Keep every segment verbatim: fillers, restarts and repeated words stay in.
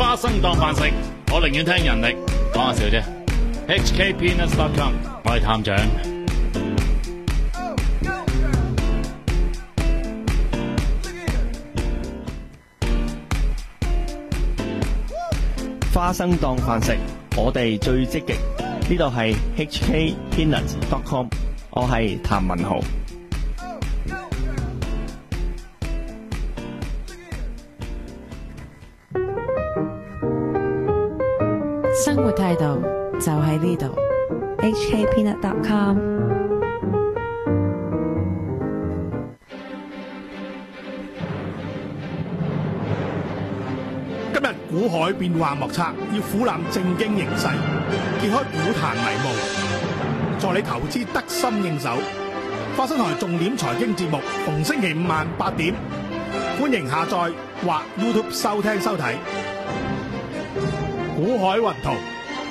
花生當飯食，我寧願聽人力。講下笑啫。H K Peanuts dot com， 我係探長。 花生當飯食，我哋最積極。呢度係 H K Peanuts dot com， 我係譚文豪。 生活態度就喺呢度 H K Peanut dot com。 今日股海變幻莫測，要俯瞰正經形勢，揭開股壇迷霧，助你投資得心應手。花生台重點財經節目，逢星期五晚八點，歡迎下載或 YouTube 收聽收睇。股海雲圖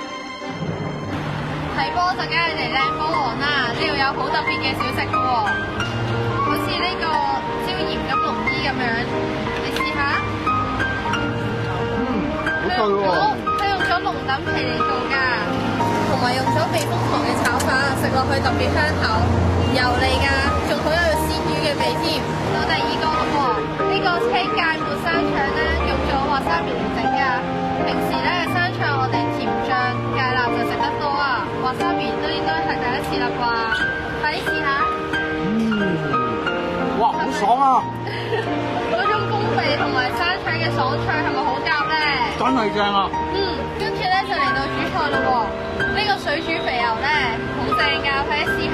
睇波就梗係嚟靚波王啦！呢度有好特別嘅小食嘅喎，好似呢個椒鹽金龍衣咁樣，你試下。嗯，好對喎。佢用咗龍躉皮嚟做㗎，同埋用咗避風塘嘅炒法，食落去特別香口，唔油膩㗎，仲好有鮮魚嘅味添。到第二個咯喎，呢個青芥末生腸咧，用咗華沙苗嚟整㗎。平時咧生腸我哋甜醬芥辣就食得多啊，華沙苗都應該係第一次啦啩，快啲試下。 嗯，哇，好爽啊！ 嗰種公味同埋生腸嘅爽脆係咪好夾咧？ 真係正啊！ 嗯，跟住咧就嚟到主菜咯喎，呢個水煮肥牛咧好正㗎，快啲試下。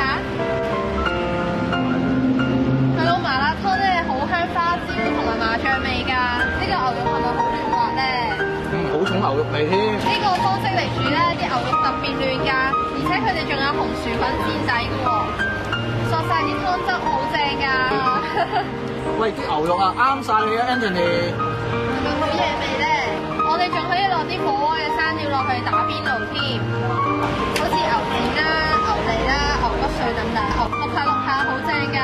佢攞麻辣湯咧好香花椒同埋麻醬味㗎，呢個牛肉係咪好嫩滑咧？ 好重牛肉味添。 呢個方式嚟煮咧，啲牛肉特別嫩㗎，而且佢哋仲有紅薯粉墊底嘅喎，索晒啲湯汁好正㗎。 喂，啲牛肉啊啱晒你啊 ，Anthony。 係咪好嘢味咧？我哋仲可以落啲火鍋嘅生料落去打邊爐添，好似牛腱啦、牛脷啦、牛骨碎等等，淥下淥下好正㗎。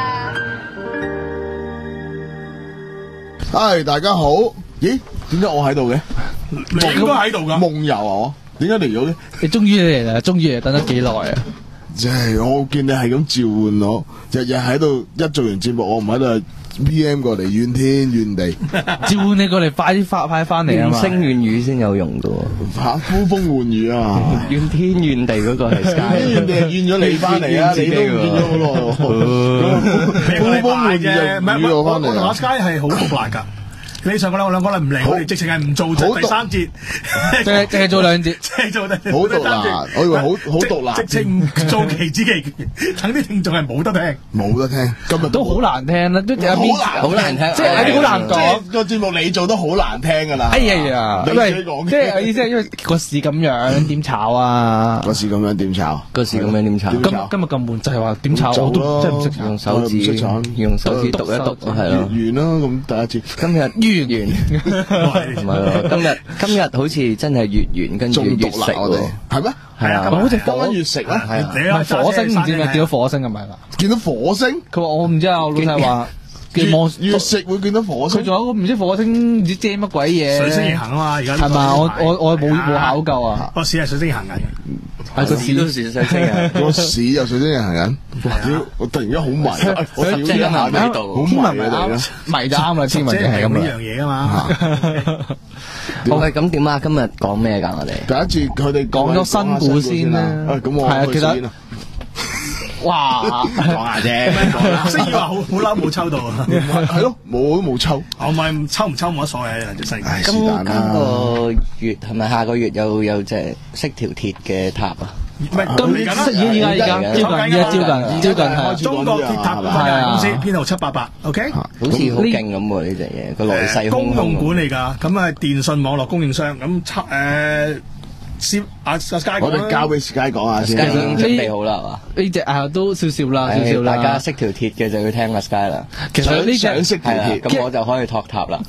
嗨，大家好。咦？點解我喺度嘅？ 你應該喺度㗎。 夢遊啊！我點解嚟咗嘅？ 你終於嚟啦！終於嚟，等咗幾耐啊！ 即係我見你係咁召喚我，日日喺度一做完節目，我唔喺度 V M 過嚟，怨天怨地。 召喚你過嚟，快啲發派翻嚟啊嘛！ 聲怨語先有用噶喎， 嚇呼風喚雨啊！ 怨天怨地嗰個係 Sky， 怨天怨地係怨咗你翻嚟啊！你都唔見咗好耐喎。呼風喚雨就雨我翻嚟。 我同阿 Sky 係好獨立㗎。你上個禮拜兩個禮唔嚟，我哋直情係唔做第三節， 淨係淨係做兩節， 淨係做第好獨立。我以為好好獨立， 直情唔做期之期，等啲聽眾係冇得聽， 冇得聽。今日都好難聽啦，都有好難好難聽， 即係有啲好難講。 個節目你做得好難聽㗎啦。 哎呀， 你自己講嘅， 即係意思係因為個市咁樣點炒啊？ 個市咁樣點炒？ 個市咁樣點炒？ 今今日咁悶就係話點炒，我都真係唔識炒。 用手指用手指篤一篤，係咯。 完啦，咁第一次。 今日完完。唔係喎，今日今日好似真係月圓跟住月食喎， 係咩？ 係啊， 好似講緊月食啊， 係啊，火星唔知咪見到火星係咪啦？ 見到火星？ 佢話我唔知啊，我老細話月食會見到火星。 佢仲有個唔知火星唔知遮乜鬼嘢？ 水星逆行啊嘛，而家係嘛？我我我冇冇考究啊。 個市係水星逆行緊嘅。 係個市都是水星啊！ 個市又水星行緊，屌！我突然間好迷，我屌一下呢度，好迷啊！ 迷就啱啦，天文係咁呢樣嘢噶嘛。 好嘅，咁點啊？今日講咩噶？我哋第一次佢哋講咗新股先啦。 咁我係啊，其實哇， 講下啫。 星宇話好好嬲冇抽到啊， 係咯，冇都冇抽。 我咪抽唔抽冇乜所謂啊，隻世界。 今今個月係咪下個月有有隻識條鐵嘅塔啊？ 唔係， 咁而家而家而家招緊，而家招緊，招緊係中國鐵塔股份有限公司編號七八八 ，OK？ 好似好勁咁喎呢隻嘢，個來勢洶洶。 公用股嚟㗎，咁啊電信網絡供應商，咁七誒。先阿阿 Sky 講， 我哋交俾 Sky 講下先。 Sky 已經準備好啦，係嘛？ 呢隻啊都少少啦，少少啦。 大家識條鐵嘅就要聽阿 Sky 啦。 其實呢隻想識條鐵， 咁我就可以托塔啦。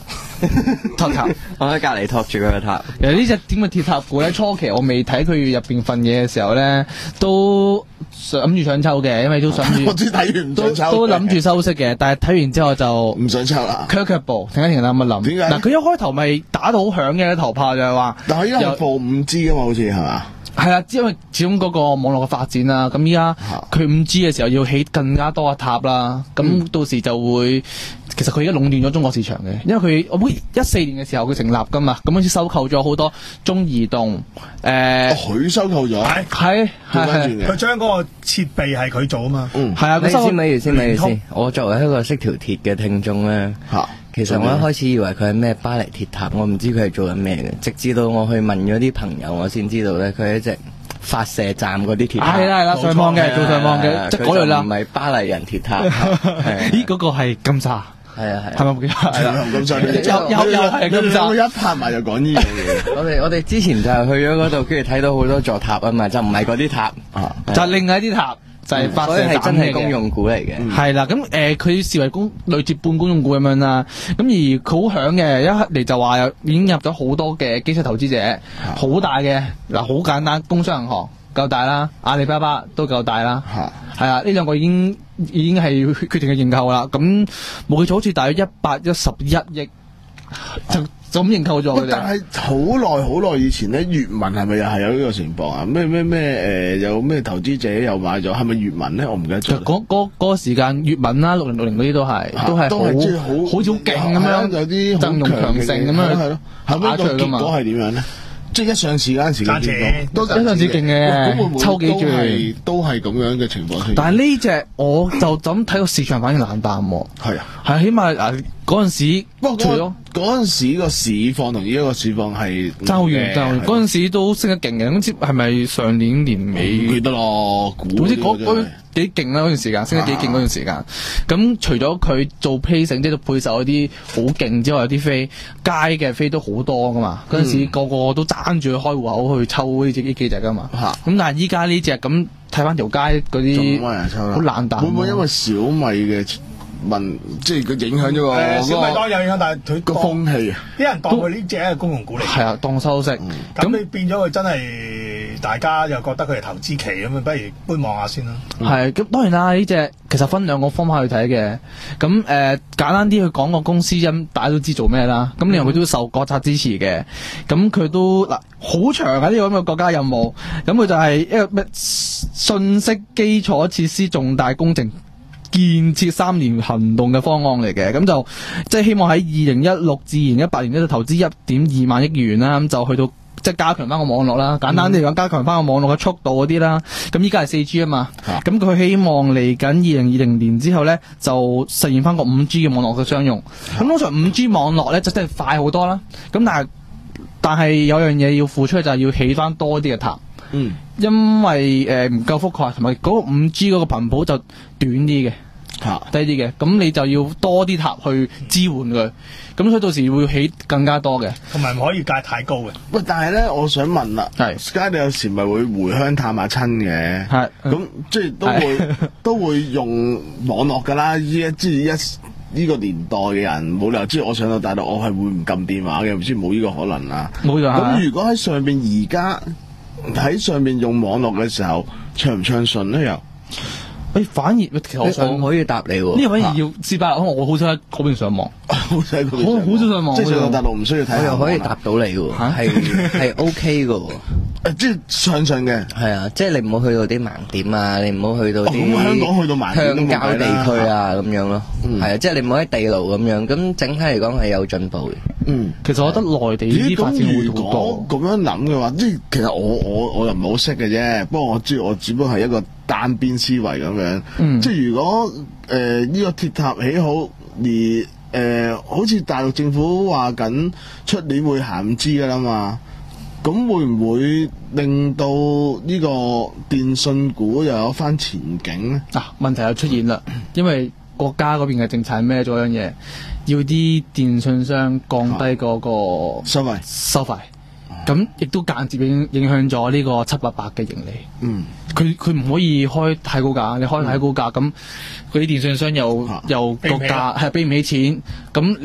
托塔， 我喺隔離托住佢個塔。 其實呢隻點嘅鐵塔鼓咧，初期我未睇佢入邊份嘢嘅時候咧，都諗住想抽嘅，因為都想住。 我知睇完唔想抽。 都諗住收息嘅，但係睇完之後就唔想抽啦。 卻卻步，停一停諗一諗。 點解？ 嗱，佢一開頭咪打到好響嘅頭炮就係話， 但係依家係放五 G 噶嘛，好似係嘛？ 係啦，因為始終嗰個網絡嘅發展啦，咁依家佢五 G 嘅時候要起更加多嘅塔啦，咁、嗯、到時就會，其實佢而家壟斷咗中國市場嘅，因為佢我記得一四年嘅時候佢成立噶嘛，咁好似收購咗好多中移動，誒、呃， 佢、哦、收購咗， 係係係， 佢將嗰個設備係佢做啊嘛， 嗯， 係啊， 你先咪住先咪住先，我作為一個識條鐵嘅聽眾咧，嚇。其實我一開始以為佢係咩巴黎鐵塔，我唔知佢係做緊咩嘅，直至到我去問咗啲朋友，我先知道咧，佢係一隻發射站嗰啲鐵塔。 係啦係啦，上網嘅，做上網嘅，即係嗰類啦。 唔係巴黎人鐵塔。 咦，嗰個係金沙。 係啊係。 係咪係啦， 金沙。 又又又係金沙。 我一拍埋就講呢樣嘢。 我哋我哋之前就係去咗嗰度，跟住睇到好多座塔啊嘛，就唔係嗰啲塔， 就係另外一啲塔。就係發射站係真係公用股嚟嘅， 係啦。咁誒，佢、呃、視為公類似半公用股咁樣啦。咁而佢好響嘅，一嚟就話有已經入咗好多嘅機構投資者，好、啊、大嘅嗱，好簡單，工商銀行夠大啦，阿里巴巴都夠大啦，係啊，呢兩個已經已經係決定嘅認購啦。咁冇記錯好似大約一百一十一億就。啊就咁認購咗。 但係好耐好耐以前咧，粵文係咪又係有呢個情況啊？咩咩咩誒，有咩投資者又買咗？係咪粵文咧？我唔記得咗。 嗰嗰嗰個時間，粵文啦，六零六零嗰啲都係、啊、都係好好似好勁咁樣， 有啲陣容強盛咁樣。 係咯，後尾個結果係點樣咧？即係一上市嗰陣時嘅結果， 一上市勁嘅，抽幾注都係咁樣嘅情況。 但係呢隻我就咁睇個市場反應冷淡喎。係啊，係起碼嗱嗰陣時， 不過嗰嗰陣時個市況同依家個市況係爭好遠，爭好遠。嗰陣時都升得勁嘅，咁係咪上年年尾？ 唔記得咯， 總之嗰嗰幾勁啦嗰段時間，升得幾勁嗰段時間。咁、啊、除咗佢做批成，即係配售嗰啲好勁之外，有啲飛街嘅飛都好多噶嘛。嗰陣、嗯、時個個都爭住去開戶口去抽呢隻呢幾隻噶嘛。咁、啊、但係依家呢隻咁睇翻條街嗰啲好冷淡。 會唔會因為小米嘅？問即係佢影響咗個、 呃、小米當然有影響，但係佢個風氣啊， 啲人當佢呢隻係公用股嚟， 係啊，當收息。咁、 嗯、你變咗佢真係大家又覺得佢係投資期咁啊，不如觀望下先啦。 係咁，當然啦，呢隻其實分兩個方法去睇嘅。咁誒、呃、簡單啲去講個公司因大家都知做咩啦。咁另外佢都受國策支持嘅。咁佢都嗱好長啊呢、這個咁嘅國家任務。咁佢就係一個咩信息基礎設施重大工程建設三年行動嘅方案嚟嘅，咁就即係希望喺二零一六至二零一八年呢度投資一點二萬億元啦，咁就去到即係加強翻個網絡啦。簡單啲嚟講，加強翻個網絡嘅速度嗰啲啦。咁依家係四 G 啊嘛，咁佢希望嚟緊二零二零年之後咧，就實現翻個五 G 嘅網絡嘅商用。咁通常五 G 網絡咧就真係快好多啦。咁但係但係有樣嘢要付出，就係要起翻多啲嘅塔。嗯，因為誒唔夠覆蓋，同埋嗰個五 G 嗰個頻譜就短啲嘅，吓低啲嘅，咁你就要多啲塔去支援佢，咁所以到時會起更加多嘅， 同埋唔可以價太高嘅。 喂，但係咧，我想問啦，係 Sky 你有時咪會回鄉探下親嘅，係咁即係都會都會用網絡噶啦，依一即係一呢個年代嘅人冇理由，即係我上到大陸，我係會唔撳電話嘅，唔知冇呢個可能啦。冇咗。咁如果喺上邊而家喺上面用網絡嘅時候暢唔暢順咧？又， 誒反而其實我想可以答你喎。 呢個反而要試下，可能我好少喺嗰邊上網， 好少喺嗰邊， 好少上網。 即係上到大陸唔需要睇。 我又可以答到你喎，係係 OK 嘅喎。 誒，即係暢順嘅。係啊，即係你唔好去到啲盲點啊，你唔好去到啲香港去到盲點鄉郊地區啊咁樣咯。係啊，即係你唔好喺地牢咁樣。咁整體嚟講係有進步嘅。嗯， 其實我覺得內地呢啲發展會好多。 咁樣諗嘅話，即係其實我我我又唔係好識嘅啫。不過我知我只不過係一個單邊思維咁樣。嗯，即係如果誒呢、呃這個鐵塔起好，而誒、呃、好似大陸政府話緊出年會行五 G 噶啦嘛，咁會唔會令到呢個電信股又有翻前景咧？ 啊，問題就出現啦，因為國家嗰邊嘅政策係咩？做樣嘢，要啲電信商降低嗰個收費，收費，咁亦都間接影影響咗呢個七八百嘅盈利。嗯，佢佢唔可以開太高價，你開太高價，咁嗰啲電信商又、啊、又個價係俾唔起錢，咁你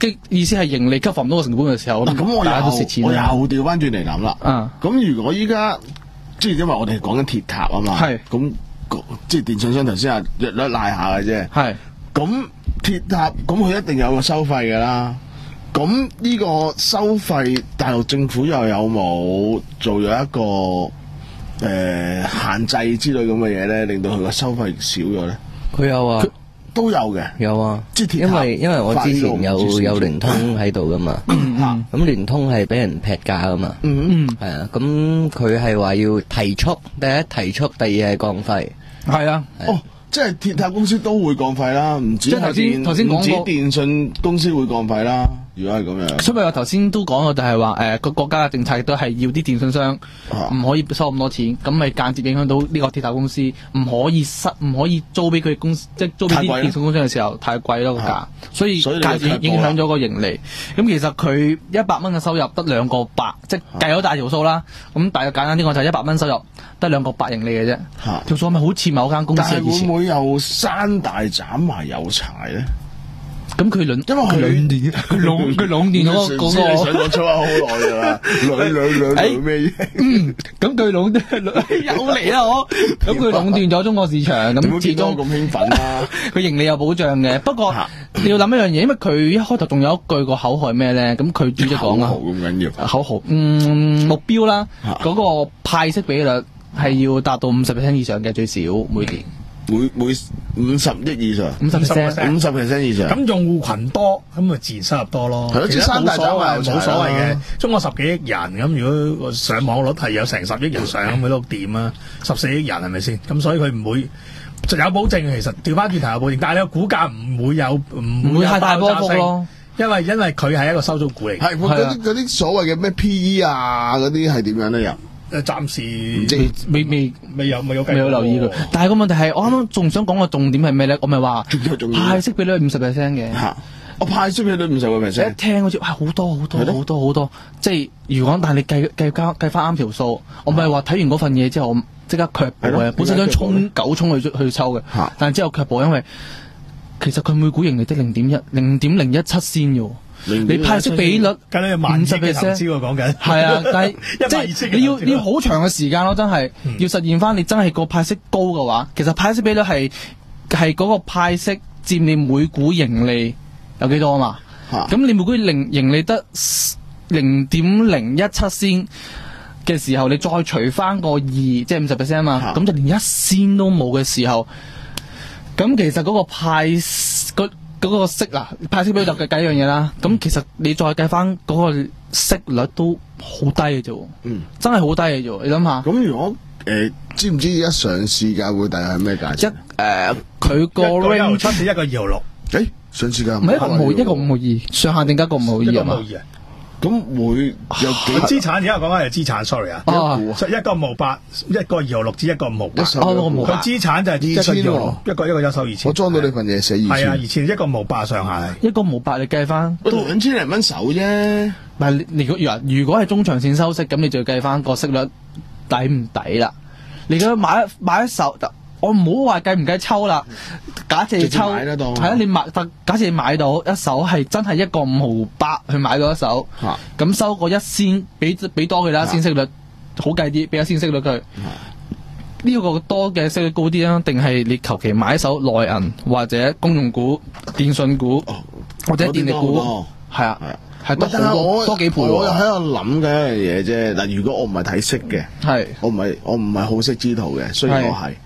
嘅意思係盈利 cover 唔到個成本嘅時候， 咁我大家都蝕錢又我又調翻轉嚟諗啦。 啊， 咁如果依家即係因為我哋講緊鐵塔啊嘛， 係咁即係電信商頭先係略略賴下嘅啫。 係咁鐵塔咁佢一定有個收費㗎啦。咁呢個收費，大陸政府又有冇做咗一個誒、呃、限制之類咁嘅嘢咧，令到佢個收費少咗咧？ 佢有啊， 都有嘅， 有啊。 即係因為因為我之前有有聯通喺度噶嘛，咁聯通係俾人劈價噶嘛， 嗯係啊。咁佢係話要提速，第一提速，第二係降費， 係啊。 哦。即係鐵塔公司都會降費啦，唔止即係頭先頭先講過， 唔止電信公司會降費啦。如果係咁樣， 所以我頭先都講過，就係話誒個國家嘅政策亦都係要啲電信商唔可以收咁多錢，咁咪間接影響到呢個鐵塔公司唔可以失唔可以租俾佢公司，即係租俾啲電信公司嘅時候太貴咯個價，所以間接影響咗個盈利。咁其實佢一百蚊嘅收入得兩個八，即係計咗大條數啦。咁大約簡單啲講就係一百蚊收入得兩個八盈利嘅啫。條數係咪好似某間公司嘅以前？ 會唔會又山大斬埋有柴咧？ 咁佢壟， 因為佢壟斷，佢壟佢壟斷咗嗰個。 你想講粗口好耐㗎啦，兩兩兩兩咩嘢？ 嗯，咁佢壟斷有嚟啦，我咁佢壟斷咗中國市場，咁始終咁興奮啦。 佢盈利有保障嘅，不過你要諗一樣嘢，因為佢一開頭仲有一句個口號係咩咧？咁佢主席講啊， 口號咁緊要， 口號嗯目標啦，嗰個派息比率係要達到五十 percent 以上嘅最少每年。 每每五十億以上， 五十 percent， 五十 percent 以上。 咁用戶群多，咁咪自然收入多咯。 係咯，即係三大斬埋冇所謂嘅。中國十幾億人，咁如果上網率係有成十億人上，咁佢都掂啊！十四億人係咪先？咁所以佢唔會有保證。其實調翻轉頭有保證，但係你個股價唔會有唔會太大波幅咯。 因為因為佢係一個收租股嚟。 係嗰啲嗰啲所謂嘅咩 P E 啊嗰啲係點樣咧又？ 誒暫時唔知未未未有未有未有留意佢，但係個問題係我啱啱仲想講個重點係咩咧？我咪話派息比率五十 percent 嘅， 我派息比率五十個 percent， 一聽好似哇好多好多好多好多，即係如果但係你計計加計翻啱條數，我咪話睇完嗰份嘢之後，我即刻卻步嘅，本身想衝九衝去去抽嘅，但係之後卻步，因為其實佢每股盈利得零點一零點零一七仙嘅。你派息比率梗係五十 percent 喎，講緊係啊，但係即係你要你要好長嘅時間咯，真係、嗯、要實現翻你真係個派息高嘅話，其實派息比率係係嗰個派息佔你每股盈利有幾多啊嘛？咁、啊、你每股零盈利得零點零一七仙嘅時候，你再除翻個二，即係五十 percent 啊嘛，咁、啊、就連一仙都冇嘅時候，咁其實嗰個派個。嗰個息嗱派息比率就計計一樣嘢啦，咁、嗯、其實你再計翻嗰個息率都好低嘅啫，嗯，真係好低嘅啫，你諗下。 咁如果誒、呃、知唔知一上市價會大概係咩價錢？ 一誒佢個 range 七至一個二毫六， 誒上市價唔係一個五毫一個五毫二，上限定價一個五毫二啊嘛。 咁會有幾資產？而家講緊係資產 ，sorry 啊，一個五毫八，一個二毫六至一個五毫八。佢資產就係二千喎，一個一個一手二千。 我裝到你份嘢寫二千。 係啊，二千一個五毫八上下。 一個五毫八你計翻都兩千零蚊手啫。 唔係你如果如果係中長線收息，咁你就要計翻個息率抵唔抵啦？你覺得買買一手？我唔好話計唔計抽啦，假設抽係啊，你買假設你買到一手係真係一個五毫八去買到一手，咁、啊、收個一仙，俾俾多佢啦，先息率好計啲，俾一仙息率佢。呢、這個多嘅息率高啲啊，定係你求其買一手內銀或者公用股、電信股、哦、或者電力股，係啊，係多好多多幾倍。 我又喺度諗緊一樣嘢啫。嗱，如果我唔係睇息嘅，係我唔係我唔係好息之徒嘅，雖然我係。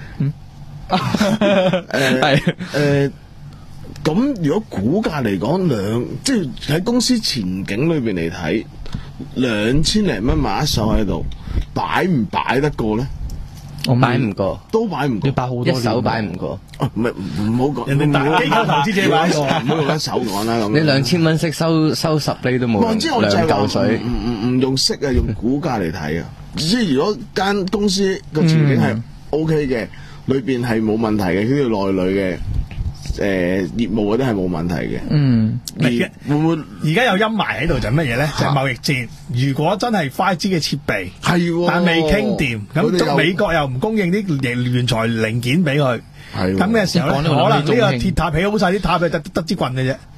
誒誒，咁如果股價嚟講兩，即係喺公司前景裏邊嚟睇，兩千零蚊買一手喺度，擺唔擺得過咧？ 我擺唔過， 都擺唔過， 要擺好多， 一手擺唔過。 唔係唔好講， 人哋大機構投資者擺過， 唔好用一手講啦咁。 你兩千蚊息收收十厘都冇，兩嚿水。 唔唔唔用息啊，用股價嚟睇啊。即係如果間公司個前景係 O K 嘅。裏邊係冇問題嘅，呢條內裏嘅誒業務嗰啲係冇問題嘅。嗯，而會唔會而家有陰霾喺度就係乜嘢咧？就係貿易戰。如果真係 五 G 嘅設備係，但未傾掂，咁美國又唔供應啲原材零件俾佢，咁嘅時候咧，可能呢個鐵塔起好晒啲塔，佢得得支棍嘅啫。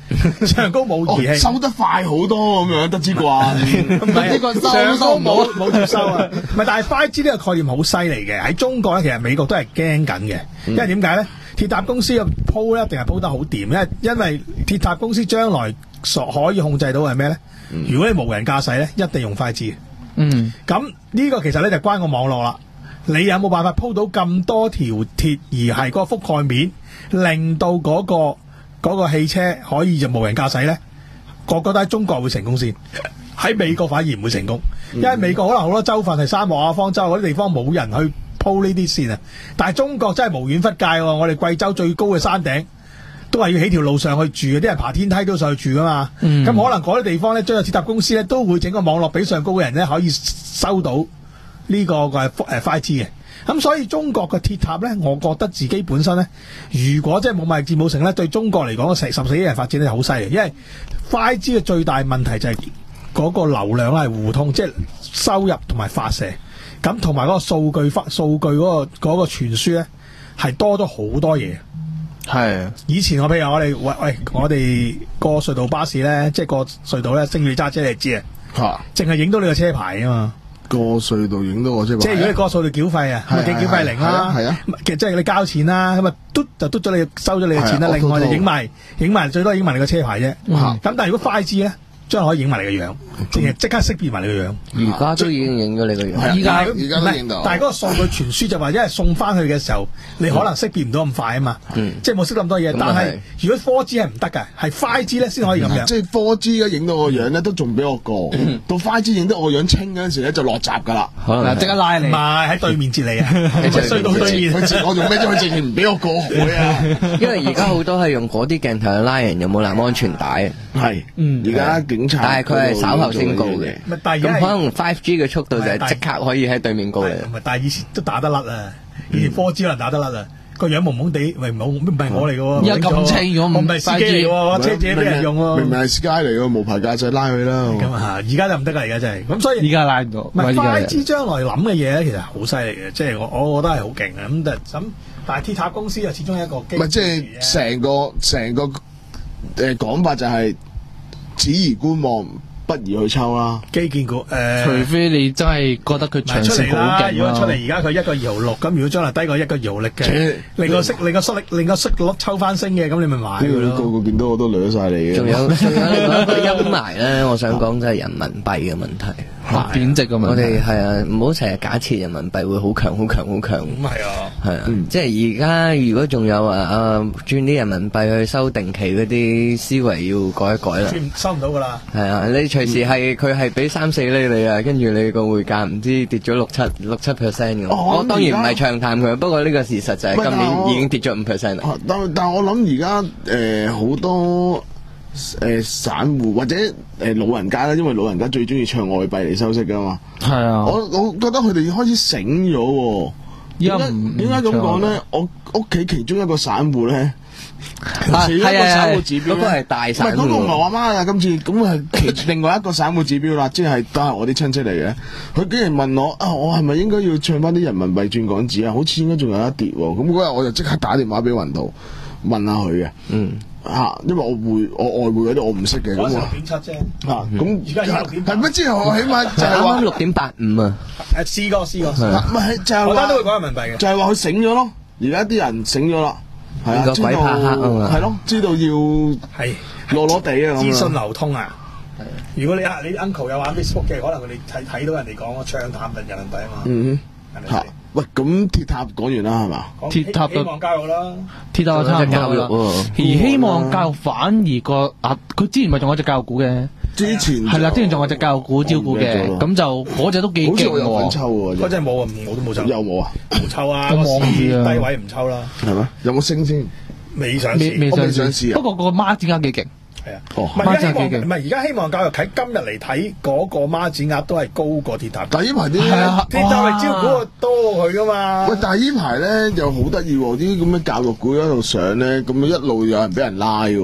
上高冇儀器， 收得快好多咁樣，得之啩？ 唔係呢個上高冇冇接收啊！唔係，但係 五 G 呢個概念好犀利嘅，喺中國咧，其實美國都係驚緊嘅，因為點解咧？鐵塔公司嘅鋪咧，一定係鋪得好掂，因為因為鐵塔公司將來所可以控制到係咩咧？嗯、如果你無人駕駛咧，一定用 五 G。嗯，咁呢個其實咧就關個網絡啦。你有冇辦法鋪到咁多條鐵，而係嗰個覆蓋面，令到嗰、嗰個嗰、嗰個汽車可以就無人駕駛咧？我覺得喺中國會成功先，喺美國反而唔會成功，因為美國可能好多州份係沙漠啊、方舟嗰啲地方冇人去鋪呢啲線啊。但係中國真係無遠弗屆喎，我哋貴州最高嘅山頂都係要起條路上去住嘅，啲人爬天梯都上去住噶嘛。咁、嗯、可能嗰啲地方咧，將個鐵塔公司咧都會整個網絡俾上高嘅人咧可以收到呢個嘅誒 五 G 嘅。咁所以中國嘅鐵塔咧，我覺得自己本身咧，如果即係冇賣字冇成咧，對中國嚟講十十四億人發展咧好犀利，因為 五 G 嘅最大問題就係嗰個流量係互通，即係收入同埋發射，咁同埋嗰個數據發數據嗰個嗰個傳輸咧係多咗好多嘢。係以前我譬如我哋喂喂我哋過隧道巴士咧，即係過隧道咧，星宇揸車你知啊，吓，淨係影到你個車牌啊嘛。 過隧道影到我車牌， 即係如果你過隧道繳費啊，咪繳繳費零啦，係啊，其實即係你交錢啦，咁啊嘟就嘟咗你收咗你嘅錢啦，另外就影埋影埋最多影埋你個車牌啫。咁但係如果 五 G 咧，將可以影埋你個樣，淨係即刻識別埋你個樣。 而家都已經影咗你個樣。 而家而家都影到。但係嗰個數據傳輸就話，因為送翻去嘅時候，你可能識別唔到咁快啊嘛。即係冇識咁多嘢。但係如果 四 G 係唔得㗎，係 五 G 咧先可以咁樣。 即係四 G 咧影到我樣咧都仲比我過，到 五 G 影得我樣清嗰陣時咧就落閘㗎啦。 可能即刻拉你。 唔係喺對面截你啊！隧道對面。 佢截我做咩啫？佢直情唔俾我過海啊！ 因為而家好多係用嗰啲鏡頭去拉人，有冇攬安全帶？ 係。嗯。而家警察。 但係佢係稍後先告嘅。咁可能五 G 嘅速度就係即刻可以喺對面告你。 唔係，但係以前都打得甩啊！以前 四 G 可能打得甩啊！個樣蒙蒙地，喂唔好唔係我嚟嘅喎。 而家咁清咗， 我唔係司機嚟喎，車借俾人用喎。 明明係司機嚟嘅，無牌駕駛拉佢啦。 咁啊，而家就唔得啦，而家真係。咁所以而家拉唔到。 唔係 五 G 將來諗嘅嘢咧，其實好犀利嘅，即係我我覺得係好勁嘅。咁但咁，但係鐵塔公司又始終係一個機。 唔係即係成個成個誒講法就係只宜觀望。不宜去抽啦， 基建股誒，呃、 除非你真係覺得佢長線好勁。 如果出嚟而家佢一個二毫六，咁如果將來低過一個二毫六嘅，令個息令個息率令個息率抽翻升嘅，咁你咪買佢咯。 個個見到我都掠晒你嘅。 仲有仲有另外一個陰霾咧，我想講就係人民幣嘅問題。 貶值嘅問題， 我哋係啊，唔好成日假設人民幣會好強、好強、好強。 咁係啊， 係啊，嗯、即係而家如果仲有啊啊轉啲人民幣去收定期嗰啲思維要改一改啦。 收唔到噶啦。 係啊，你隨時係佢係俾三四厘你啊，跟住你個匯價唔知跌咗六七六七 percent 嘅。 哦、 我當然唔係唱淡佢，不過呢個事實就係今年已經跌咗五 percent 啦。 但但我諗而家誒好多。誒、呃，散戶或者誒、呃、老人家咧，因為老人家最中意唱外幣嚟收息噶嘛。係啊，我我覺得佢哋開始醒咗。點解點解咁講咧？我屋企其中一個散戶咧，其中一個散戶指標咧， 嗰個係大散戶。唔係嗰個唔係我媽啊，今次咁係其另外一個散戶指標啦，即係都係我啲親戚嚟嘅。佢竟然問我啊，我係咪應該要唱翻啲人民幣轉港紙啊？好似應該仲有一跌喎。咁嗰日我就即刻打電話俾雲圖問下佢嘅。嗯。吓，因為我匯我外匯嗰啲我唔識嘅，咁我六點七啫。吓， 咁而家六點係乜？之後我起碼就係話六點八五啊。 誒，試過試過， 唔係就係我都會講人民幣嘅， 就係話佢醒咗咯。而家啲人醒咗啦，係啊， 知道係咯，知道要係攞攞地啊， 資訊流通啊。如果你啊你 uncle 有玩 Facebook 嘅，可能佢哋睇睇到人哋講個唱淡人民幣啊嘛。 嗯哼，吓。喂，咁鐵塔講完啦，係嘛？ 鐵塔希望教育啦， 鐵塔差唔多教育，而希望教育反而個啊，佢之前咪仲有隻教育股嘅， 之前係啦，之前仲有隻教育股招股嘅，咁就嗰隻都幾勁喎。 好似我有份抽喎， 嗰隻冇啊，我都冇抽。 有冇啊？ 冇抽啊，個市低位唔抽啦。係咩？ 有冇升先？ 未上市， 未上市。 不過個孖展額幾勁。 係啊， 哦， 唔係而家希望，唔係而家希望教育喺今日嚟睇嗰個孖展額都係高過鐵塔。 但係呢排啲係啊，鐵塔係招股多佢噶嘛。 喂，但係呢排咧又好得意喎，啲咁嘅教育股喺度上咧，咁一路有人俾人拉嘅。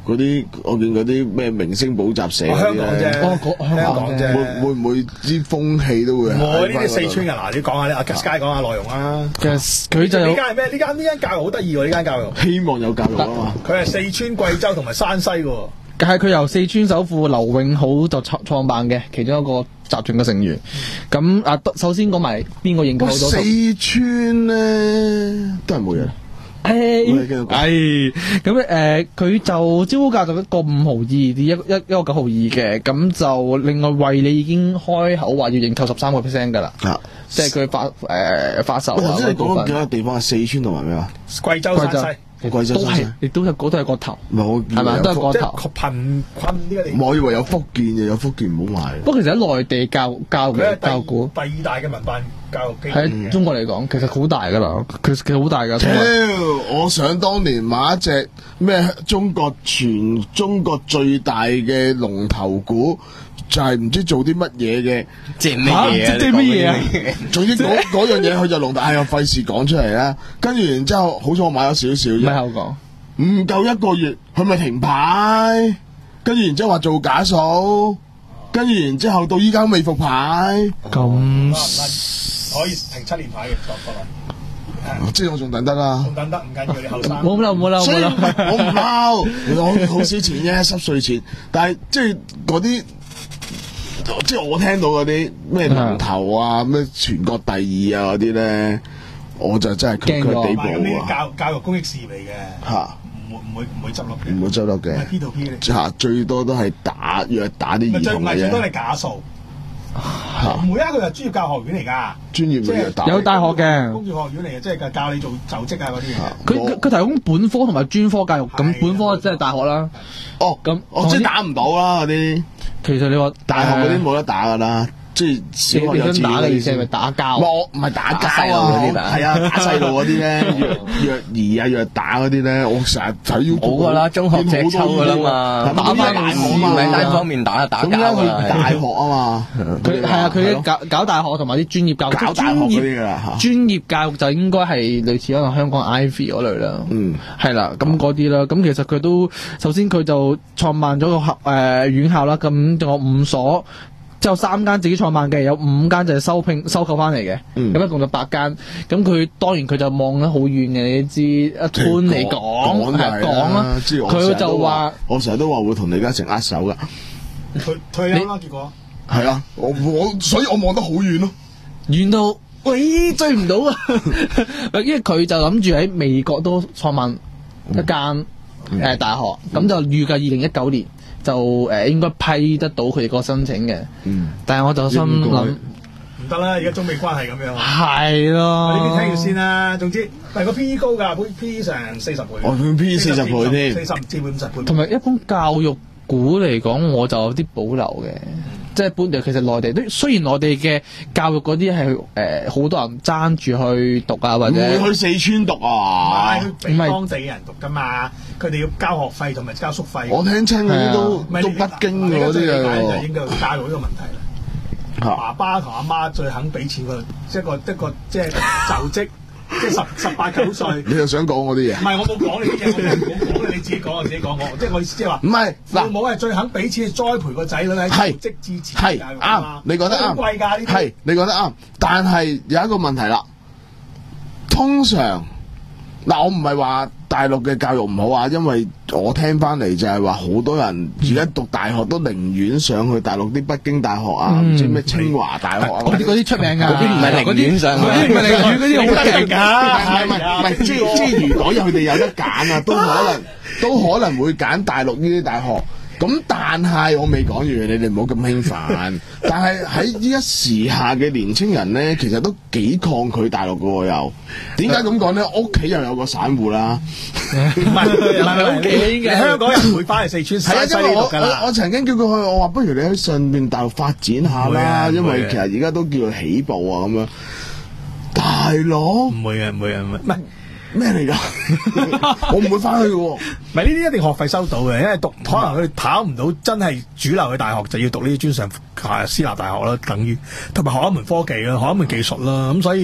嗰啲我見嗰啲咩明星補習社嗰啲咧， 香港啫， 會會唔會啲風氣都會？ 我呢啲四川嘅嗱，你講下咧，阿 Sky 講下內容啦。 其實佢就呢間係咩？呢間呢間教育好得意喎！呢間教育希望有教育啊嘛。 佢係四川、貴州同埋山西嘅。 係佢由四川首富劉永好就創創辦嘅其中一個集團嘅成員。咁啊，首先講埋邊個認購咗？ 四川咧都係冇嘢。 誒，係咁誒，佢就招價就一個五毫二，一一一個九毫二嘅，咁就另外惠理已經開口話要認購十三個 percent 噶啦，即係佢發誒發售。 頭先你講幾個地方係四川同埋咩話？ 貴州、山西。 貴州都係，亦都係嗰都係個頭， 冇係咪都係個頭？ 即係貧困呢個地方。 我以為有福建嘅，有福建唔好買。 不過其實喺內地教教嘅教股， 第二大嘅民辦教育機構喺中國嚟講，其實好大噶啦，其實其實好大噶。 超！我想當年買一隻咩中國全中國最大嘅龍頭股。就係唔知做啲乜嘢嘅， 即係乜嘢啊？ 即係乜嘢啊？ 總之嗰嗰樣嘢佢就龍大，哎呀費事講出嚟啦。跟住然之後，好彩我買咗少少啫。 咩口講？ 唔夠一個月，佢咪停牌。跟住然之後話做假數，跟住然之後到依家未復牌。 咁可以停七年牌嘅作法啦。 即係我仲等得啦。 仲等得唔緊要，你後生。 冇嬲冇嬲冇嬲， 我唔嬲，我好少錢啫，濕碎錢。但係即係嗰啲。即係我聽到嗰啲咩龍頭啊，咩全國第二啊嗰啲咧，我就真係佢佢地步啊！ 教教育公益事業嚟嘅嚇，唔會唔會唔會執笠嘅， 唔會執笠嘅。 P to P 嚟嚇，最多都係打藥打啲兒童嘅啫。 最多係假數嚇，唔會啊！佢係專業教學院嚟㗎， 專業嘅藥打有大學嘅工業學院嚟嘅，即係教你做就職啊嗰啲嘢。 佢佢提供本科同埋專科教育，咁本科即係大學啦。 哦，咁我即係打唔到啦嗰啲。 其實你話大學嗰啲冇得打噶啦，即係小學幼稚園打嘅意思係咪打交？ 我唔係打交啊，係啊，打細路嗰啲咧，虐虐兒啊、虐打嗰啲咧，我成日睇 YouTube。冇噶啦，中學隻抽噶啦嘛，打翻大學唔係單方面打打交啊。 大學啊嘛， 佢係啊，佢搞搞大學同埋啲專業教育， 搞大學嗰啲噶啦。 專業教育就應該係類似可能香港 Ivy 嗰類啦。嗯，係啦，咁嗰啲啦，咁其實佢都首先佢就創辦咗個學誒院校啦，咁仲有五所。之後三間自己創辦嘅，有五間就係收聘收購翻嚟嘅，咁、嗯、一共就八間。咁佢當然佢就望得好遠嘅，你知一般嚟講係講啦。佢就話： 我成日都話會同李嘉誠握手噶。 退退啦，結果係啊，我我所以我望得好遠咯， 遠到喂追唔到啊！因為佢就諗住喺美國都創辦一間誒、嗯呃、大學，咁、嗯、就預計二零一九年。就誒、呃、應該批得到佢哋個申請嘅，嗯、但係我就心諗唔得啦，而家中美關係咁樣。 係咯， 我呢邊聽住先啦。總之，但係個 P E 高㗎，P E 成四十倍。 我 P E 四十倍添， 四十至五十倍。 同埋一般教育股嚟講，我就有啲保留嘅。即係本地，其實內地都雖然內地嘅教育嗰啲係誒好多人爭住去讀啊，或者唔會去四川讀啊， 唔係俾當地人讀㗎嘛，佢哋要交學費同埋交宿費。 我聽親嗰啲都都北京嗰啲啊， 就應該教育呢個問題啦。爸爸同阿媽最肯俾錢佢，一個一個即係就職。即係十十八九歲， 你又想講我啲嘢？ 唔係我冇講你啲嘢，我冇講你，你自己講我自己講我，即係我意思即係話， 唔係父母係最肯俾錢栽培個仔女喺職支持教育啊嘛， 你講得啱， 好貴㗎呢啲， 係你講得啱，但係有一個問題啦，通常嗱我唔係話大陸嘅教育唔好啊，因為我聽翻嚟就係話好多人而家讀大學都寧願上去大陸啲北京大學啊，唔知咩清華大學啊， 嗰啲嗰啲出名㗎， 嗰啲唔係寧願上去， 嗰啲唔係寧願，嗰啲好得人㗎， 係咪？唔係即係即係如果有佢哋有得揀啊，都可能都可能會揀大陸呢啲大學。咁但係我未講完，你哋唔好咁興奮。但係喺呢一時下嘅年青人咧，其實都幾抗拒大陸嘅喎又。點解咁講咧？屋企又有個散戶啦， 唔係唔係屋企嘅香港人唔會翻去四川山西呢度㗎啦。 我我曾經叫佢去，我話不如你喺上邊大陸發展下啦，因為其實而家都叫做起步啊咁樣。大陸唔會嘅，唔會嘅，唔係。 咩嚟㗎？我唔會翻去嘅喎。 唔係呢啲一定學費收到嘅，因為讀可能佢哋考唔到真係主流嘅大學，就要讀呢啲專上私立大學啦，等於同埋學一門科技啦，學一門技術啦，咁所以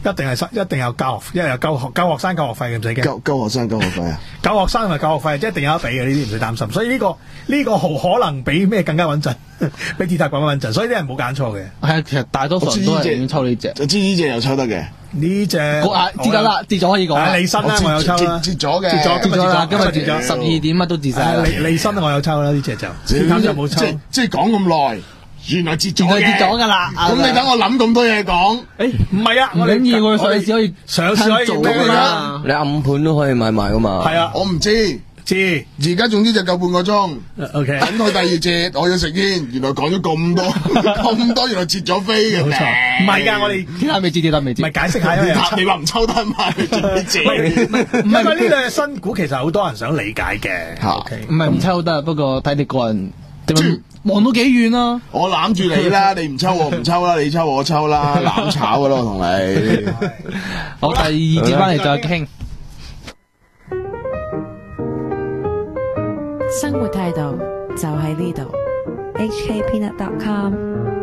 一定係一定有交學，因為有交學交學生交學費嘅，唔使驚。 交交學生交學費啊！ 交學生同埋交學費，即係一定有得俾嘅，呢啲唔使擔心。所以呢、呢個呢、呢個號可能比咩更加穩陣，比鐵塔更加穩陣。所以啲人冇揀錯嘅。 係啊，其實大多數人都係要抽呢隻。 就知呢隻又抽得嘅。 呢隻啊跌咗啦，跌咗可以講啦。 利申啦，我有抽啦， 跌咗嘅， 跌咗今日跌咗，今日跌咗十二點乜都跌晒。 利利申我有抽啦，呢隻就鐵塔就冇抽。 即即係講咁耐。原來跌咗嘅， 跌咗噶啦。 咁你等我諗咁多嘢講。 誒，唔係啊，我哋要佢上市可以上市可以做㗎嘛？ 你暗盤都可以買埋噶嘛？ 係啊， 我唔知知。 而家總之就夠半個鐘。 OK。 等佢第二節，我要食煙。原來講咗咁多咁多，原來截咗飛嘅。 冇錯。唔係㗎，我哋鐵塔未知，鐵塔未知。 唔係解釋下啊！ 你話唔抽得買，截唔係因為呢兩隻新股其實好多人想理解嘅。 OK。 唔係唔抽得，不過睇你個人點樣。望到幾遠啊！ 我攬住你啦，你唔抽我唔抽啦，你抽我抽啦，攬炒噶咯，我同你。 好，第二節翻嚟再傾。 生活態度就喺呢度。 H K Peanut dot com